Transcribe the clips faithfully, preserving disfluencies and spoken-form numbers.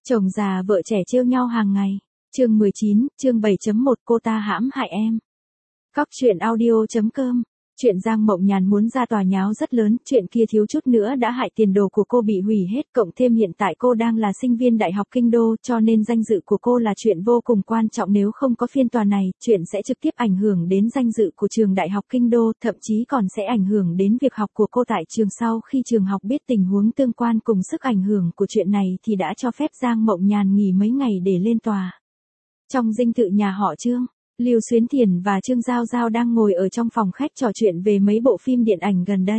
Chồng già vợ trẻ trêu nhau hàng ngày. Chương mười chín, chương bảy chấm một cô ta hãm hại em. Cóc truyện audio chấm com. Chuyện Giang Mộng Nhàn muốn ra tòa nháo rất lớn, chuyện kia thiếu chút nữa đã hại tiền đồ của cô bị hủy hết, cộng thêm hiện tại cô đang là sinh viên Đại học Kinh Đô, cho nên danh dự của cô là chuyện vô cùng quan trọng, nếu không có phiên tòa này, chuyện sẽ trực tiếp ảnh hưởng đến danh dự của trường Đại học Kinh Đô, thậm chí còn sẽ ảnh hưởng đến việc học của cô tại trường. Sau khi trường học biết tình huống tương quan cùng sức ảnh hưởng của chuyện này thì đã cho phép Giang Mộng Nhàn nghỉ mấy ngày để lên tòa. Trong dinh thự nhà họ Trương, Lưu Xuyến Thiền và Trương Giao Giao đang ngồi ở trong phòng khách trò chuyện về mấy bộ phim điện ảnh gần đây.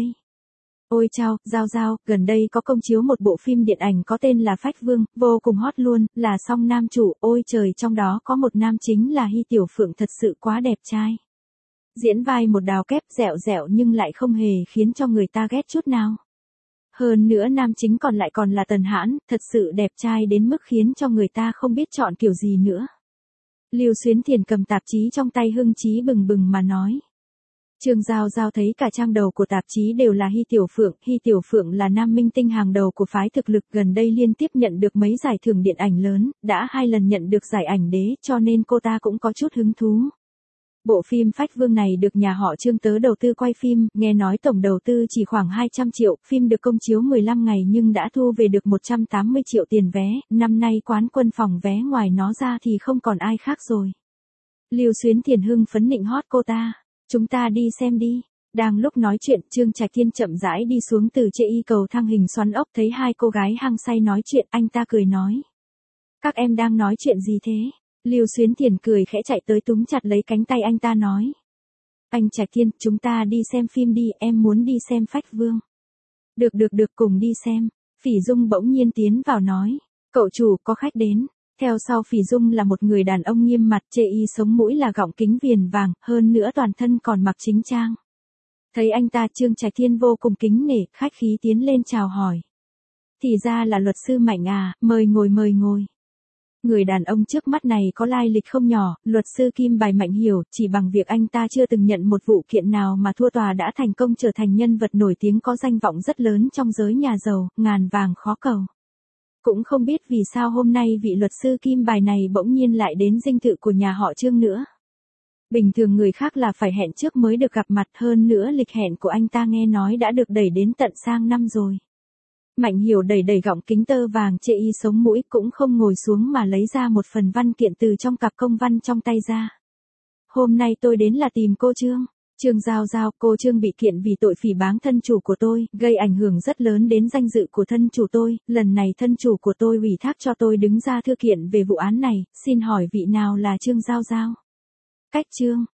Ôi chao, Giao Giao, gần đây có công chiếu một bộ phim điện ảnh có tên là Phách Vương, vô cùng hot luôn, là song nam chủ, ôi trời, trong đó có một nam chính là Hy Tiểu Phượng, thật sự quá đẹp trai. Diễn vai một đào kép dẻo dẻo nhưng lại không hề khiến cho người ta ghét chút nào. Hơn nữa nam chính còn lại còn là Tần Hãn, thật sự đẹp trai đến mức khiến cho người ta không biết chọn kiểu gì nữa. Lưu Xuyến Thiền cầm tạp chí trong tay hưng chí bừng bừng mà nói. Trương Giao Giao thấy cả trang đầu của tạp chí đều là Hy Tiểu Phượng. Hy Tiểu Phượng là nam minh tinh hàng đầu của phái thực lực, gần đây liên tiếp nhận được mấy giải thưởng điện ảnh lớn, đã hai lần nhận được giải ảnh đế, cho nên cô ta cũng có chút hứng thú. Bộ phim Phách Vương này được nhà họ Trương tớ đầu tư quay phim, nghe nói tổng đầu tư chỉ khoảng hai trăm triệu, phim được công chiếu mười lăm ngày nhưng đã thu về được một trăm tám mươi triệu tiền vé, năm nay quán quân phòng vé ngoài nó ra thì không còn ai khác rồi. Lưu Xuyến Thiền hưng phấn nịnh hót cô ta, chúng ta đi xem đi. Đang lúc nói chuyện, Trương Trạch Thiên chậm rãi đi xuống từ chê y cầu thang hình xoắn ốc, thấy hai cô gái hăng say nói chuyện, anh ta cười nói. Các em đang nói chuyện gì thế? Lưu Xuyến Thiền cười khẽ chạy tới túm chặt lấy cánh tay anh ta nói. Anh Trạch Thiên, chúng ta đi xem phim đi, em muốn đi xem Phách Vương. Được được được, cùng đi xem. Phỉ Dung bỗng nhiên tiến vào nói. Cậu chủ, có khách đến. Theo sau Phỉ Dung là một người đàn ông nghiêm mặt, chê y sống mũi là gọng kính viền vàng, hơn nữa toàn thân còn mặc chính trang. Thấy anh ta, Trương Trạch Thiên vô cùng kính nể, khách khí tiến lên chào hỏi. Thì ra là luật sư Mạnh à, mời ngồi mời ngồi. Người đàn ông trước mắt này có lai lịch không nhỏ, luật sư Kim Bài Mạnh Hiểu, chỉ bằng việc anh ta chưa từng nhận một vụ kiện nào mà thua tòa đã thành công trở thành nhân vật nổi tiếng có danh vọng rất lớn trong giới nhà giàu, ngàn vàng khó cầu. Cũng không biết vì sao hôm nay vị luật sư Kim Bài này bỗng nhiên lại đến dinh thự của nhà họ Trương nữa. Bình thường người khác là phải hẹn trước mới được gặp mặt, hơn nữa lịch hẹn của anh ta nghe nói đã được đẩy đến tận sang năm rồi. Mạnh Hiểu đẩy đẩy gọng kính tơ vàng chê y sống mũi, cũng không ngồi xuống mà lấy ra một phần văn kiện từ trong cặp công văn trong tay ra. Hôm nay tôi đến là tìm cô Trương. Trương Giao Giao, cô Trương bị kiện vì tội phỉ báng thân chủ của tôi, gây ảnh hưởng rất lớn đến danh dự của thân chủ tôi, lần này thân chủ của tôi ủy thác cho tôi đứng ra thư kiện về vụ án này, xin hỏi vị nào là Trương Giao Giao? Cách Trương,